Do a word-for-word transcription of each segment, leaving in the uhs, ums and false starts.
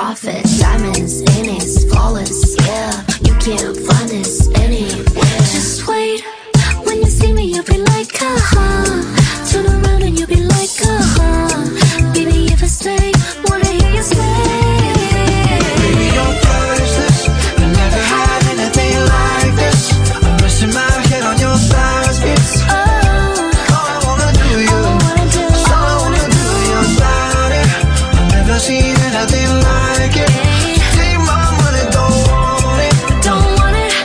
profit. Diamonds in it, flawless, yeah. You can't find this anywhere. Just wait, when you see me you'll be like, uh-huh. Turn around and you'll be like, uh-huh. Baby, if I stay, wanna hear you say, baby, you're priceless. I never had anything like this. I'm resting my head on your thighs. It's oh, all I wanna do, you. all I wanna do, It's all I wanna do, your body. I've never seen anything like it. Take my money, don't want it. don't want it.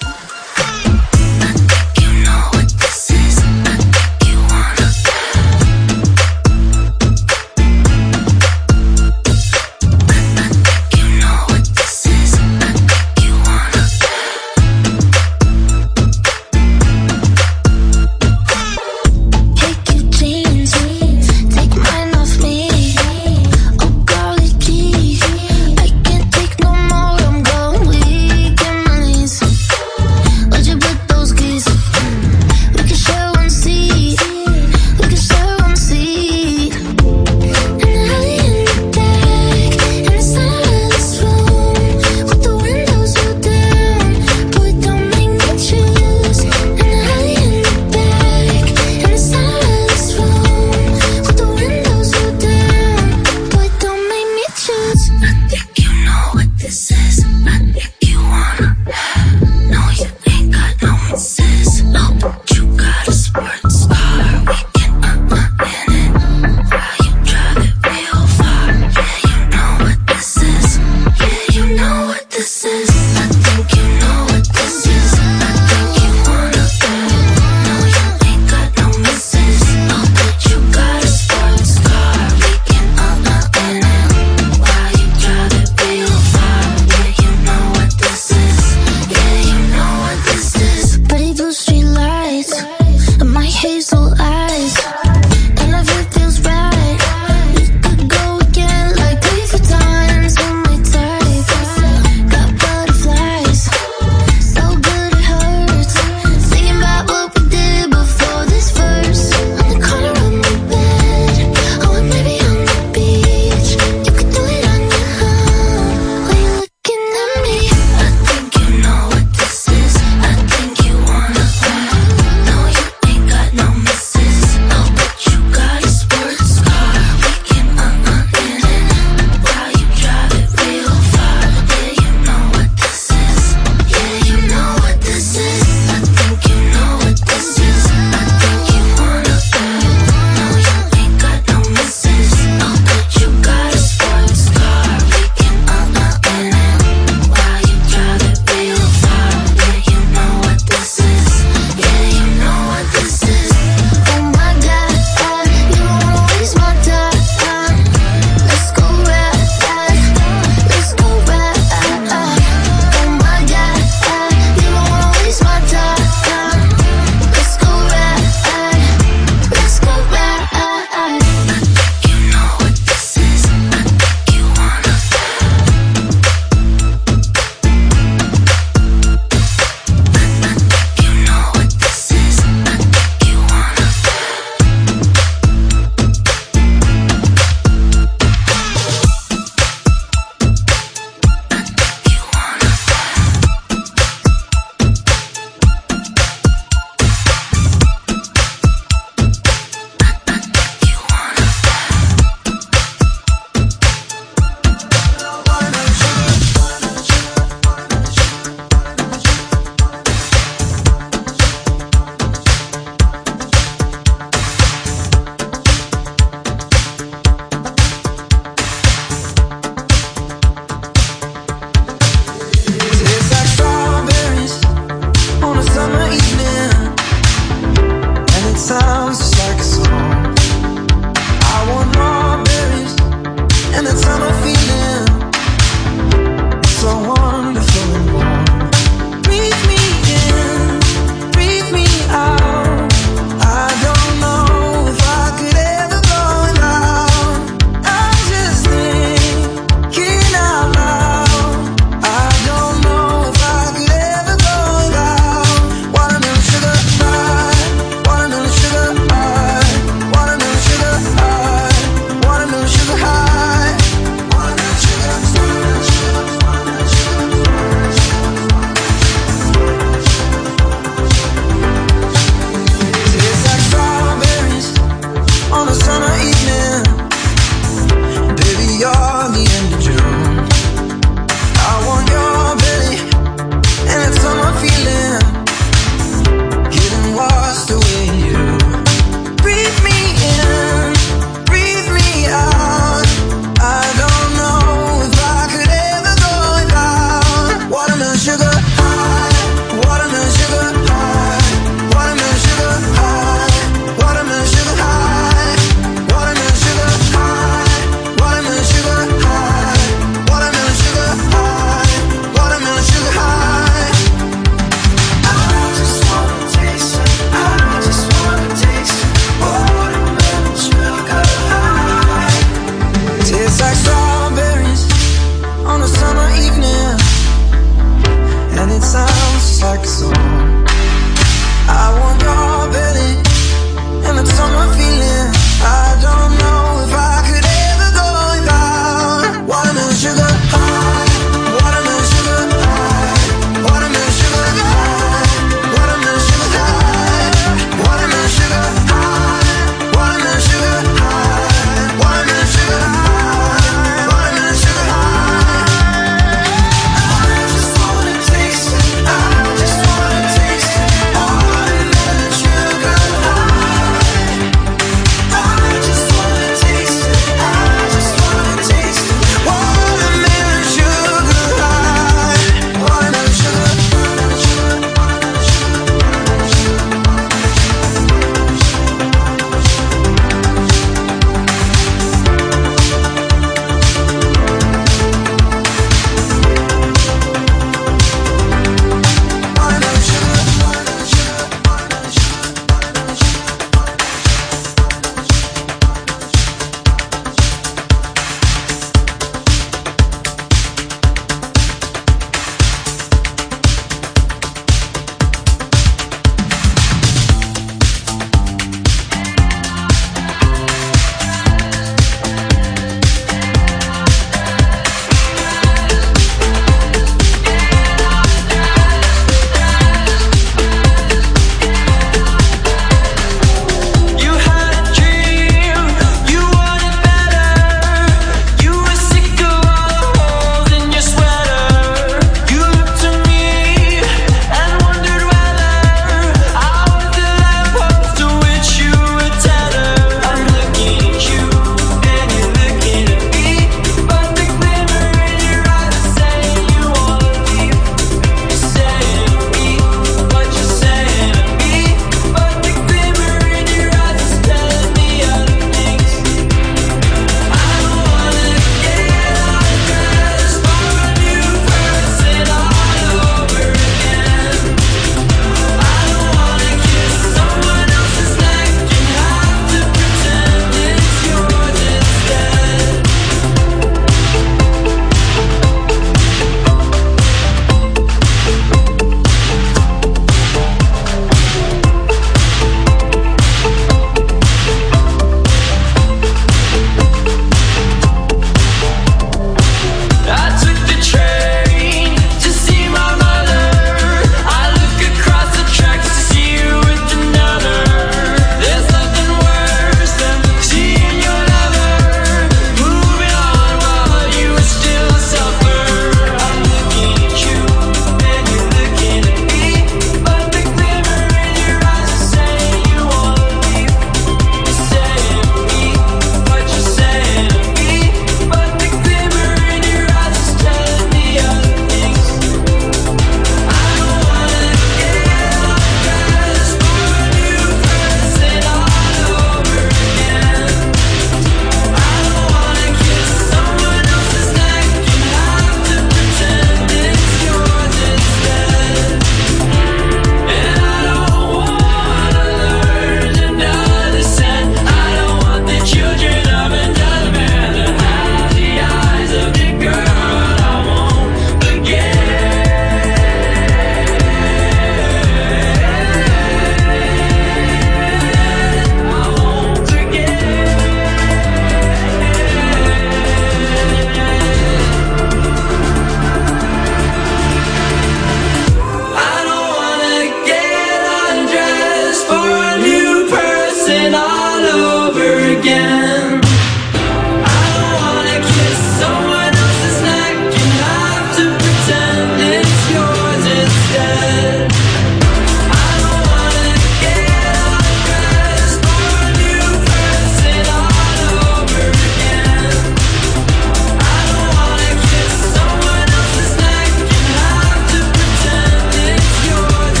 all over again. I don't wanna kiss someone else's neck and have to pretend it's yours instead. I don't wanna get undressed for a new person all over again. I don't wanna kiss someone else's neck and have to pretend it's yours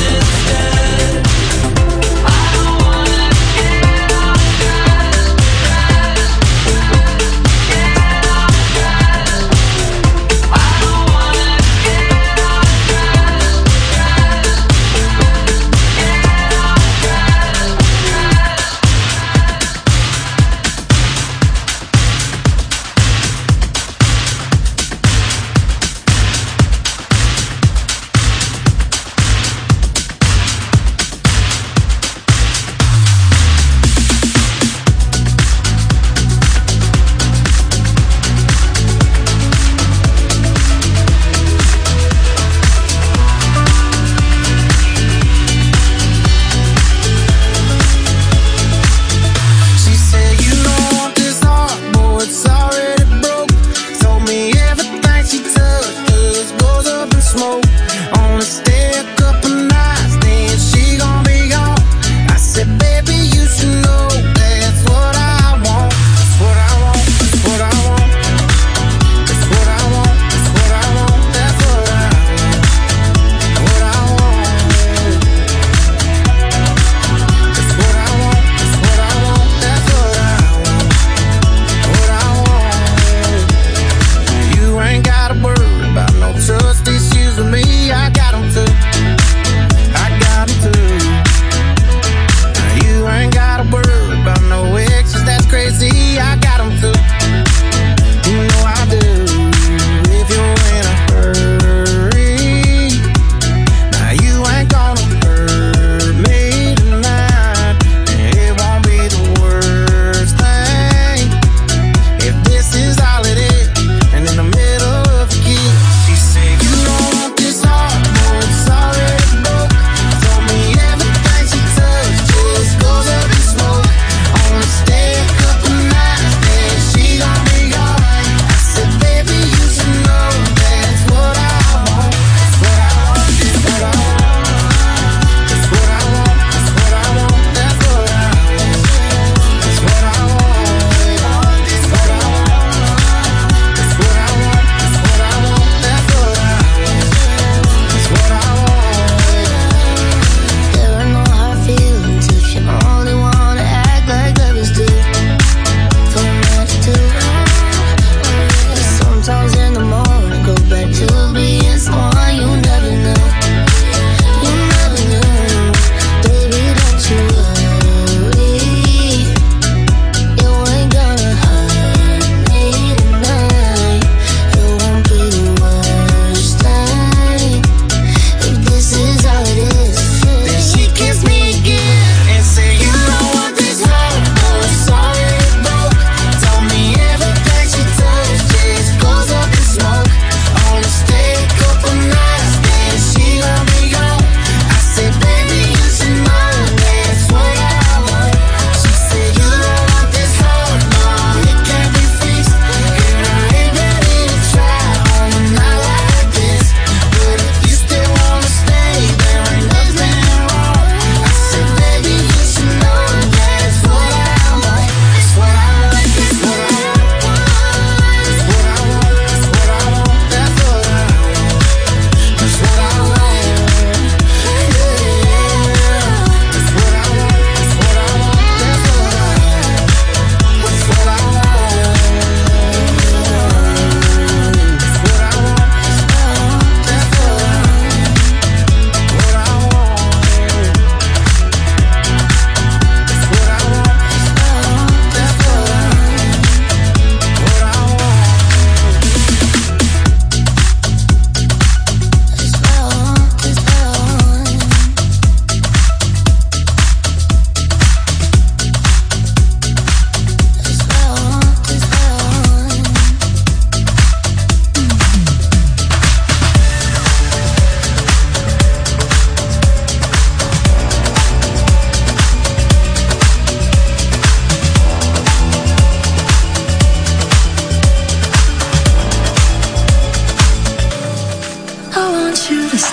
instead. I don't wanna get undressed, dressed.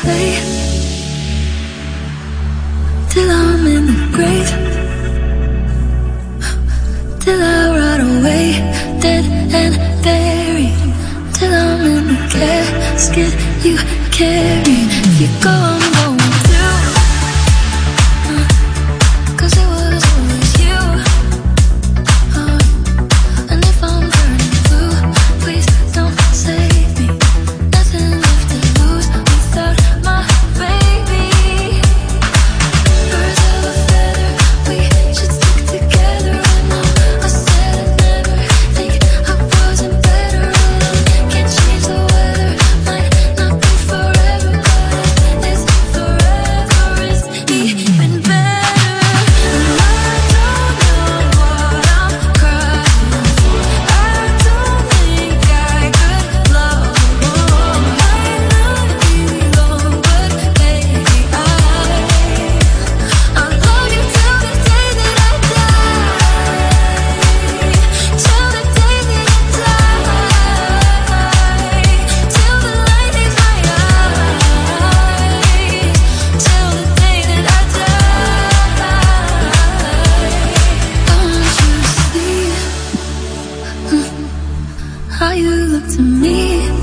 play till I'm in the grave, till I rot away, dead and buried, till I'm in the casket you carry. If you go, I'm going through, uh, cause it was always you, uh, and if I'm burning blue, please don't save me. Nothing left to lose without my baby. Birds of a feather, we should stick together. I know I said I'd never think I wasn't better alone. Can't change the weather, might not be forever, but is forever is even better. And I don't know what I'm crying for. I don't think I could love more. Might not be long, but baby, I I'll love you till the day that I die, till the day that I die, till the light leaves my eyes, till the day that I die. I want you to see how you look to me.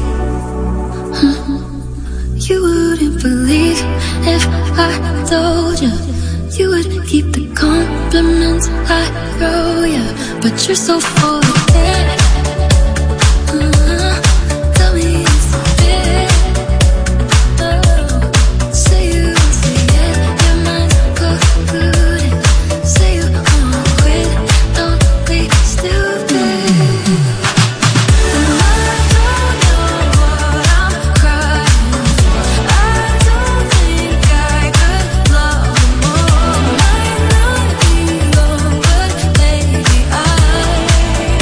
You wouldn't believe if I told you. You would keep the compliments I throw you, but you're so full of it. Uh, tell me it's a fit. Oh, say you won't say it, your mind's polluted. Say you won't quit, don't be stupid. And I don't know what I'm crying for. I don't think I could love more. Might not be long, but baby, I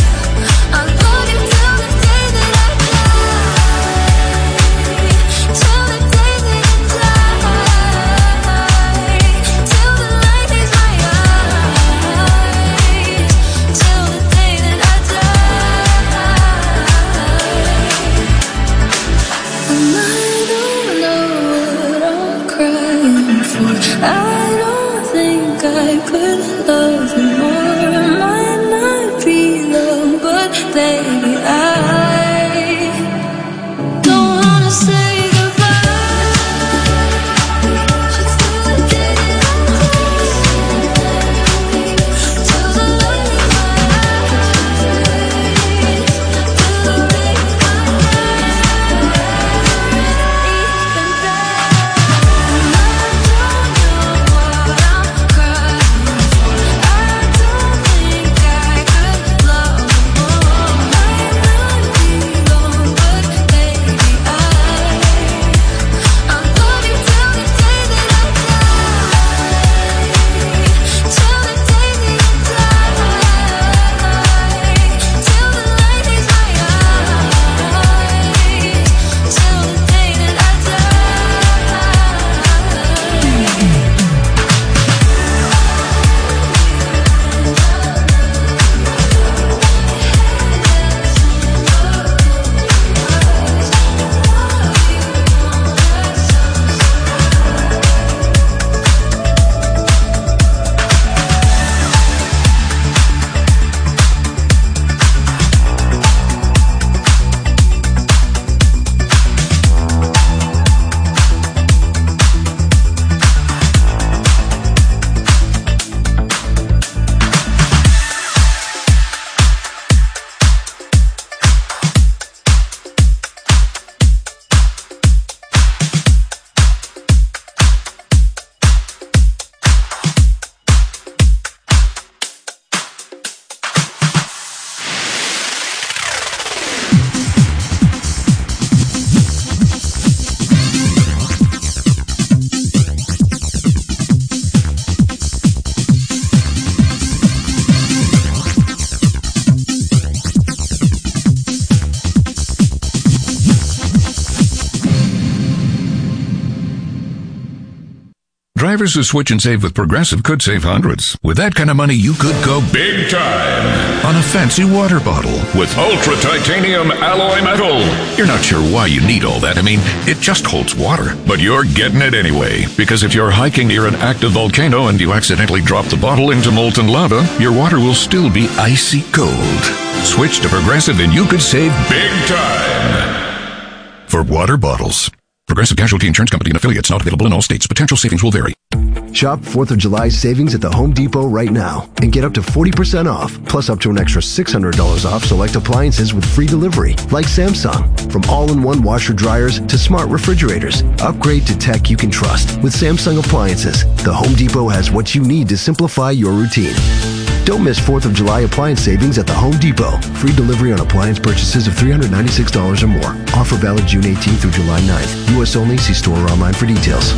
Drivers who switch and save with Progressive could save hundreds. With that kind of money, you could go big time on a fancy water bottle with ultra titanium alloy metal. You're not sure why you need all that. I mean, it just holds water. But you're getting it anyway, because if you're hiking near an active volcano and you accidentally drop the bottle into molten lava, your water will still be icy cold. Switch to Progressive and you could save big time. For water bottles. Progressive Casualty Insurance Company and affiliates, not available in all states. Potential savings will vary. Shop fourth of July savings at the Home Depot right now and get up to forty percent off, plus up to an extra six hundred dollars off select appliances with free delivery, like Samsung. From all-in-one washer dryers to smart refrigerators, upgrade to tech you can trust with Samsung appliances. The Home Depot has what you need to simplify your routine. Don't miss fourth of July appliance savings at the Home Depot. Free delivery on appliance purchases of three hundred ninety-six dollars or more. Offer valid June eighteenth through July ninth. U S only. See store or online for details.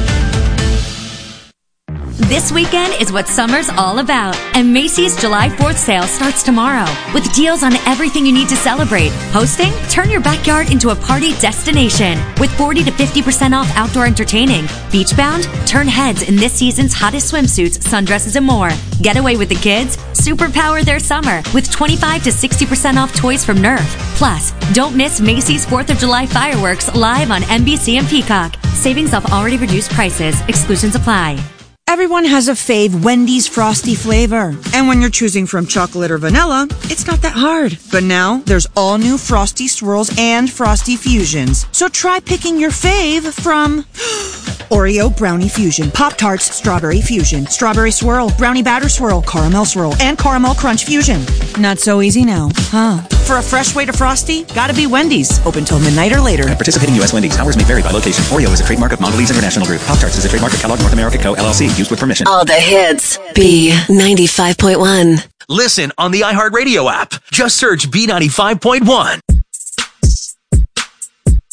This weekend is what summer's all about, and Macy's July fourth sale starts tomorrow with deals on everything you need to celebrate. Hosting? Turn your backyard into a party destination with forty to fifty percent off outdoor entertaining. Beachbound? Turn heads in this season's hottest swimsuits, sundresses, and more. Get away with the kids? Superpower their summer with twenty-five to sixty percent off toys from Nerf. Plus, don't miss Macy's fourth of July fireworks live on N B C and Peacock. Savings off already reduced prices. Exclusions apply. Everyone has a fave Wendy's Frosty flavor. And when you're choosing from chocolate or vanilla, it's not that hard. But now, there's all new Frosty Swirls and Frosty Fusions. So try picking your fave from Oreo Brownie Fusion, Pop-Tarts Strawberry Fusion, Strawberry Swirl, Brownie Batter Swirl, Caramel Swirl, and Caramel Crunch Fusion. Not so easy now, huh? For a fresh way to Frosty, gotta be Wendy's. Open till midnight or later. At participating U S Wendy's. Hours may vary by location. Oreo is a trademark of Mondelez International Group. Pop-Tarts is a trademark of Kellogg North America Co. L L C. Used with permission. All the hits. B ninety-five point one. Listen on the iHeartRadio app. Just search B ninety-five point one.